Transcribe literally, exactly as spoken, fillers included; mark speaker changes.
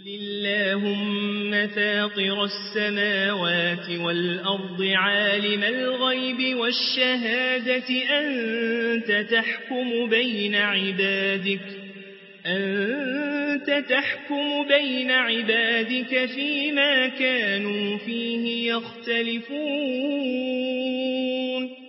Speaker 1: اللهم فاطر السماوات والأرض عالم الغيب والشهادة أنت تحكم بين عبادك أنت تحكم بين عبادك فيما كانوا فيه يختلفون